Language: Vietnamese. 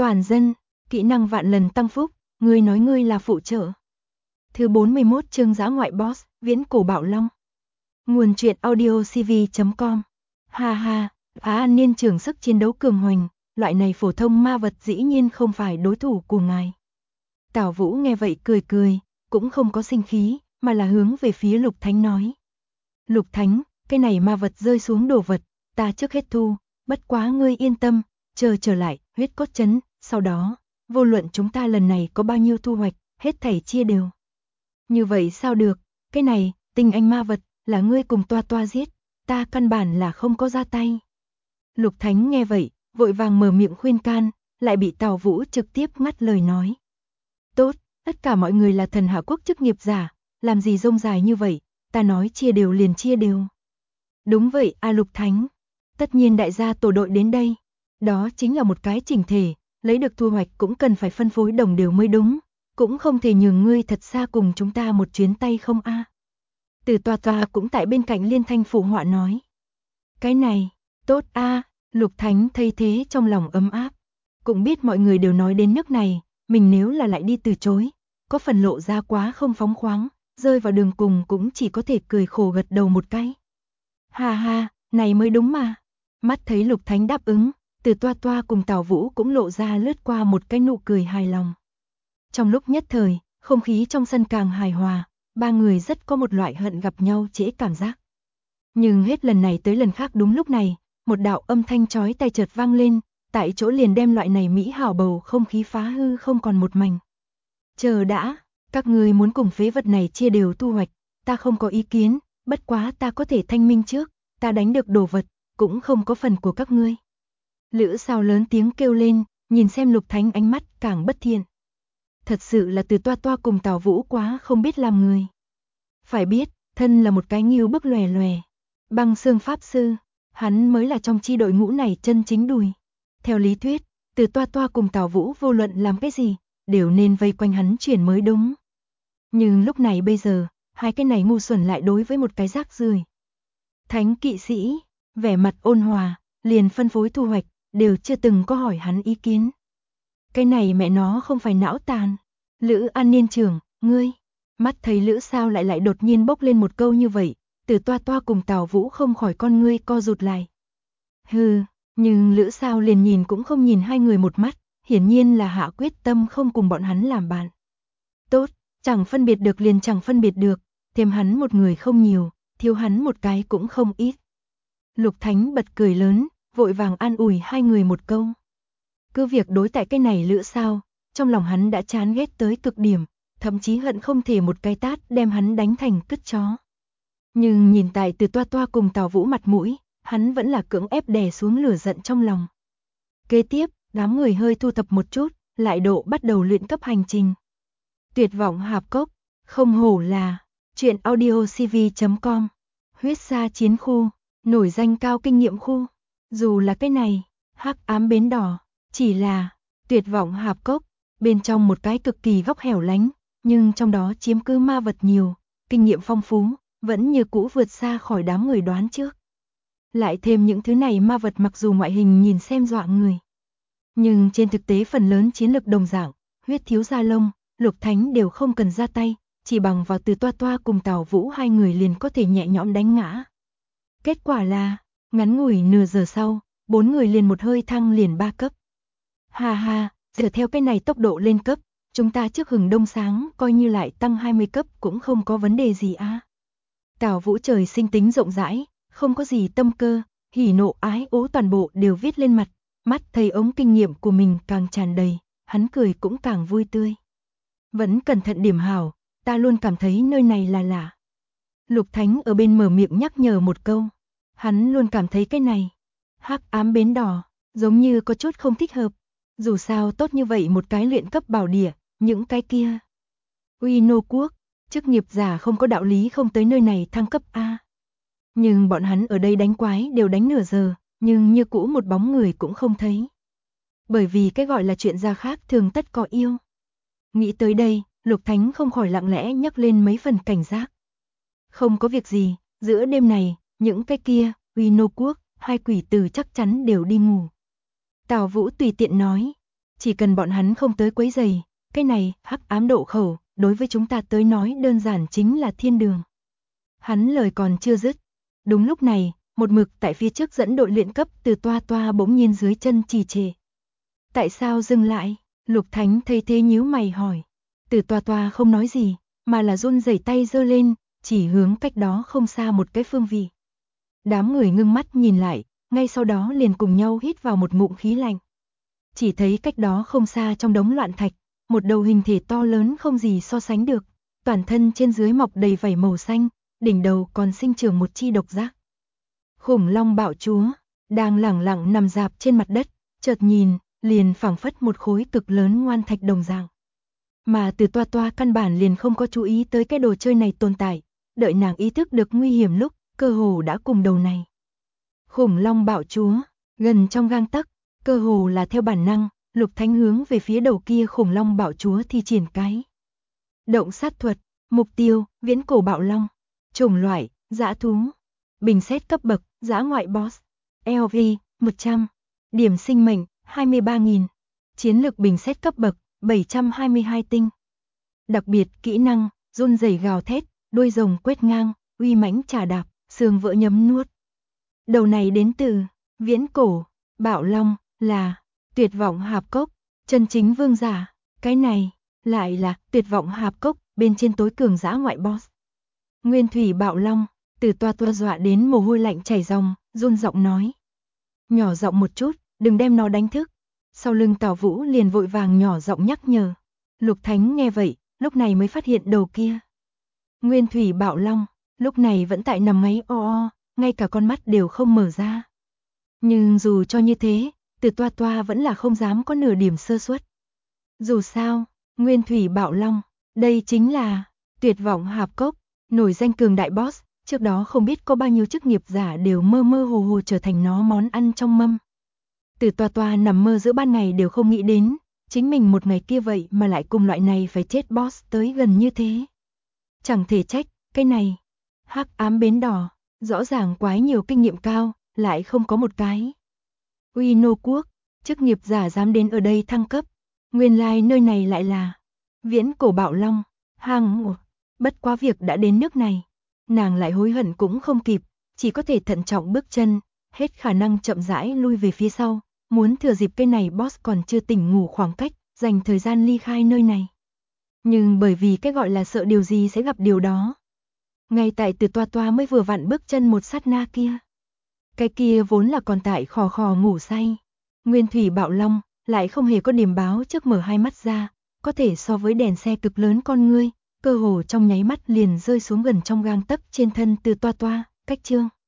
Toàn dân, kỹ năng vạn lần tăng phúc, ngươi nói ngươi là phụ trợ. Thứ 41 chương dã ngoại boss, viễn cổ bạo long. Nguồn truyện audio cv.com. Ha ha, An Niên trưởng sức chiến đấu cường hoành, loại này phổ thông ma vật dĩ nhiên không phải đối thủ của ngài. Tào Vũ nghe vậy cười cười, cũng không có sinh khí, mà là hướng về phía Lục Thánh nói. Lục Thánh, cái này ma vật rơi xuống đồ vật, ta trước hết thu, bất quá ngươi yên tâm, chờ trở lại, huyết cốt trấn, sau đó, vô luận chúng ta lần này có bao nhiêu thu hoạch, hết thảy chia đều. Như vậy sao được, cái này, tinh anh ma vật, là ngươi cùng Toa Toa giết, ta căn bản là không có ra tay. Lục Thánh nghe vậy, vội vàng mở miệng khuyên can, lại bị Tào Vũ trực tiếp ngắt lời nói. Tốt, tất cả mọi người là thần hạ quốc chức nghiệp giả, làm gì rông dài như vậy, ta nói chia đều liền chia đều. Đúng vậy, Lục Thánh. Tất nhiên đại gia tổ đội đến đây, đó chính là một cái chỉnh thể, lấy được thu hoạch cũng cần phải phân phối đồng đều mới đúng, cũng không thể nhường ngươi thật xa cùng chúng ta một chuyến tay không a. Từ Toa Toa cũng tại bên cạnh liên thanh phụ họa nói. Cái này, tốt a. Lục Thánh thấy thế trong lòng ấm áp, cũng biết mọi người đều nói đến nước này, mình nếu là lại đi từ chối, có phần lộ ra quá không phóng khoáng, rơi vào đường cùng cũng chỉ có thể cười khổ gật đầu một cái. Ha ha, này mới đúng mà. Mắt thấy Lục Thánh đáp ứng, Từ Toa Toa cùng Tào Vũ cũng lộ ra lướt qua một cái nụ cười hài lòng. Trong lúc nhất thời, không khí trong sân càng hài hòa, ba người rất có một loại hận gặp nhau trễ cảm giác. Nhưng hết lần này tới lần khác đúng lúc này, một đạo âm thanh chói tai chợt vang lên, tại chỗ liền đem loại này mỹ hảo bầu không khí phá hư không còn một mảnh. Chờ đã, các ngươi muốn cùng phế vật này chia đều thu hoạch, ta không có ý kiến, bất quá ta có thể thanh minh trước, ta đánh được đồ vật, cũng không có phần của các ngươi. Lữ Sao lớn tiếng kêu lên, nhìn xem Lục Thánh ánh mắt càng bất thiện. Thật sự là Từ Toa Toa cùng Tào Vũ quá không biết làm người. Phải biết, thân là một cái nghiêu bức lòe lòe, Băng Xương Pháp Sư, hắn mới là trong chi đội ngũ này chân chính đùi. Theo lý thuyết, Từ Toa Toa cùng Tào Vũ vô luận làm cái gì, đều nên vây quanh hắn chuyển mới đúng. Nhưng lúc này bây giờ, hai cái này ngu xuẩn lại đối với một cái rác rưởi. Thánh kỵ sĩ, vẻ mặt ôn hòa, liền phân phối thu hoạch, đều chưa từng có hỏi hắn ý kiến. Cái này mẹ nó không phải não tàn. Lữ An Niên trưởng, ngươi. Mắt thấy Lữ Sao lại đột nhiên bốc lên một câu như vậy, Từ Toa Toa cùng Tào Vũ không khỏi con ngươi co rụt lại. Hừ, nhưng Lữ Sao liền nhìn cũng không nhìn hai người một mắt, hiển nhiên là hạ quyết tâm không cùng bọn hắn làm bạn. Tốt, chẳng phân biệt được liền chẳng phân biệt được, thêm hắn một người không nhiều, thiếu hắn một cái cũng không ít. Lục Thánh bật cười lớn, vội vàng an ủi hai người một câu. Cứ việc đối tại cái này Lữ Sao, trong lòng hắn đã chán ghét tới cực điểm, thậm chí hận không thể một cái tát đem hắn đánh thành cứt chó. Nhưng nhìn tại Từ Toa Toa cùng Tào Vũ mặt mũi, hắn vẫn là cưỡng ép đè xuống lửa giận trong lòng. Kế tiếp, đám người hơi thu thập một chút, lại độ bắt đầu luyện cấp hành trình. Tuyệt vọng hạp cốc, không hổ là truyện audio cv.com, huyết sa chiến khu, nổi danh cao kinh nghiệm khu. Dù là cái này, hắc ám bến đỏ, chỉ là tuyệt vọng hạp cốc, bên trong một cái cực kỳ góc hẻo lánh, nhưng trong đó chiếm cứ ma vật nhiều, kinh nghiệm phong phú, vẫn như cũ vượt xa khỏi đám người đoán trước. Lại thêm những thứ này ma vật mặc dù ngoại hình nhìn xem dọa người, nhưng trên thực tế phần lớn chiến lực đồng dạng, huyết thiếu gia lông, Lục Thánh đều không cần ra tay, chỉ bằng vào Từ Toa Toa cùng Tào Vũ hai người liền có thể nhẹ nhõm đánh ngã. Kết quả là, ngắn ngủi nửa giờ sau, bốn người liền một hơi thăng liền 3 cấp. Ha ha, giờ theo cái này tốc độ lên cấp, chúng ta trước hừng đông sáng coi như lại tăng 20 cấp cũng không có vấn đề gì a. Tào Vũ trời sinh tính rộng rãi, không có gì tâm cơ, hỉ nộ ái ố toàn bộ đều viết lên mặt, mắt thấy ống kinh nghiệm của mình càng tràn đầy, hắn cười cũng càng vui tươi. Vẫn cẩn thận điểm hảo, ta luôn cảm thấy nơi này là lạ. Lục Thánh ở bên mở miệng nhắc nhở một câu, hắn luôn cảm thấy cái này, hắc ám bến đỏ, giống như có chút không thích hợp. Dù sao tốt như vậy một cái luyện cấp bảo địa, những cái kia. Uy nô quốc, chức nghiệp giả không có đạo lý không tới nơi này thăng cấp A. Nhưng bọn hắn ở đây đánh quái đều đánh nửa giờ, nhưng như cũ một bóng người cũng không thấy. Bởi vì cái gọi là chuyện gia khác thường tất có yêu. Nghĩ tới đây, Lục Thánh không khỏi lặng lẽ nhắc lên mấy phần cảnh giác. Không có việc gì, giữa đêm này, những cái kia, Uy nô quốc, hai quỷ tử chắc chắn đều đi ngủ. Tào Vũ tùy tiện nói, Chỉ cần bọn hắn không tới quấy rầy, cái này, hắc ám độ khẩu, đối với chúng ta tới nói đơn giản chính là thiên đường. Hắn lời còn chưa dứt. Đúng lúc này, một mực tại phía trước dẫn đội luyện cấp Từ Toa Toa bỗng nhiên dưới chân trì trệ. Tại sao dừng lại? Lục Thánh thấy thế nhíu mày hỏi. Từ Toa Toa không nói gì, mà là run rẩy tay giơ lên, chỉ hướng cách đó không xa một cái phương vị. Đám người ngưng mắt nhìn lại, ngay sau đó liền cùng nhau hít vào một ngụm khí lạnh. Chỉ thấy cách đó không xa trong đống loạn thạch, một đầu hình thể to lớn không gì so sánh được, toàn thân trên dưới mọc đầy vảy màu xanh, đỉnh đầu còn sinh trưởng một chi độc giác. Khủng long bạo chúa, đang lẳng lặng nằm rạp trên mặt đất, chợt nhìn, liền phảng phất một khối cực lớn ngoan thạch đồng dạng. Mà Từ Toa Toa căn bản liền không có chú ý tới cái đồ chơi này tồn tại, đợi nàng ý thức được nguy hiểm lúc, cơ hồ đã cùng đầu này. Khủng long bạo chúa, gần trong gang tấc, cơ hồ là theo bản năng, Lục Thánh hướng về phía đầu kia khủng long bạo chúa thi triển cái. Động sát thuật, mục tiêu, viễn cổ bạo long, chủng loại, dã thú, bình xét cấp bậc, dã ngoại boss, LV, 100, điểm sinh mệnh, 23.000, chiến lược bình xét cấp bậc, 722 tinh. Đặc biệt, kỹ năng, run rẩy gào thét, đuôi rồng quét ngang, uy mãnh trà đạp, xương vỡ nhấm nuốt. Đầu này đến từ, viễn cổ, bạo long, là, tuyệt vọng hạp cốc, chân chính vương giả, cái này, lại là, tuyệt vọng hạp cốc, bên trên tối cường dã ngoại boss. Nguyên thủy bạo long, Từ Toa Toa dọa đến mồ hôi lạnh chảy ròng, run giọng nói. Nhỏ giọng một chút, đừng đem nó đánh thức. Sau lưng Tào Vũ liền vội vàng nhỏ giọng nhắc nhở. Lục Thánh nghe vậy, lúc này mới phát hiện đầu kia. Nguyên thủy bạo long, lúc này vẫn tại nằm ngáy o o, ngay cả con mắt đều không mở ra. Nhưng dù cho như thế, Từ Toa Toa vẫn là không dám có nửa điểm sơ suất. Dù sao, Nguyên thủy bạo long, đây chính là tuyệt vọng hạp cốc, nổi danh cường đại boss, trước đó không biết có bao nhiêu chức nghiệp giả đều mơ mơ hồ hồ trở thành nó món ăn trong mâm. Từ Toa Toa nằm mơ giữa ban ngày đều không nghĩ đến, chính mình một ngày kia vậy mà lại cùng loại này phải chết boss tới gần như thế. Chẳng thể trách, cái này, hắc ám bến đỏ, rõ ràng quái nhiều kinh nghiệm cao, lại không có một cái. Uy nô quốc, chức nghiệp giả dám đến ở đây thăng cấp, nguyên lai nơi này lại là viễn cổ bạo long, hang ngộ. Bất quá việc đã đến nước này, nàng lại hối hận cũng không kịp, chỉ có thể thận trọng bước chân, hết khả năng chậm rãi lui về phía sau, muốn thừa dịp cái này boss còn chưa tỉnh ngủ khoảng cách, dành thời gian ly khai nơi này. Nhưng bởi vì cái gọi là sợ điều gì sẽ gặp điều đó. Ngay tại Từ Toa Toa mới vừa vặn bước chân một sát na kia. Cái kia vốn là còn tại khò khò ngủ say. Nguyên thủy bạo long, lại không hề có điểm báo trước mở hai mắt ra, có thể so với đèn xe cực lớn con ngươi, cơ hồ trong nháy mắt liền rơi xuống gần trong gang tấc trên thân Từ Toa Toa, cách chương.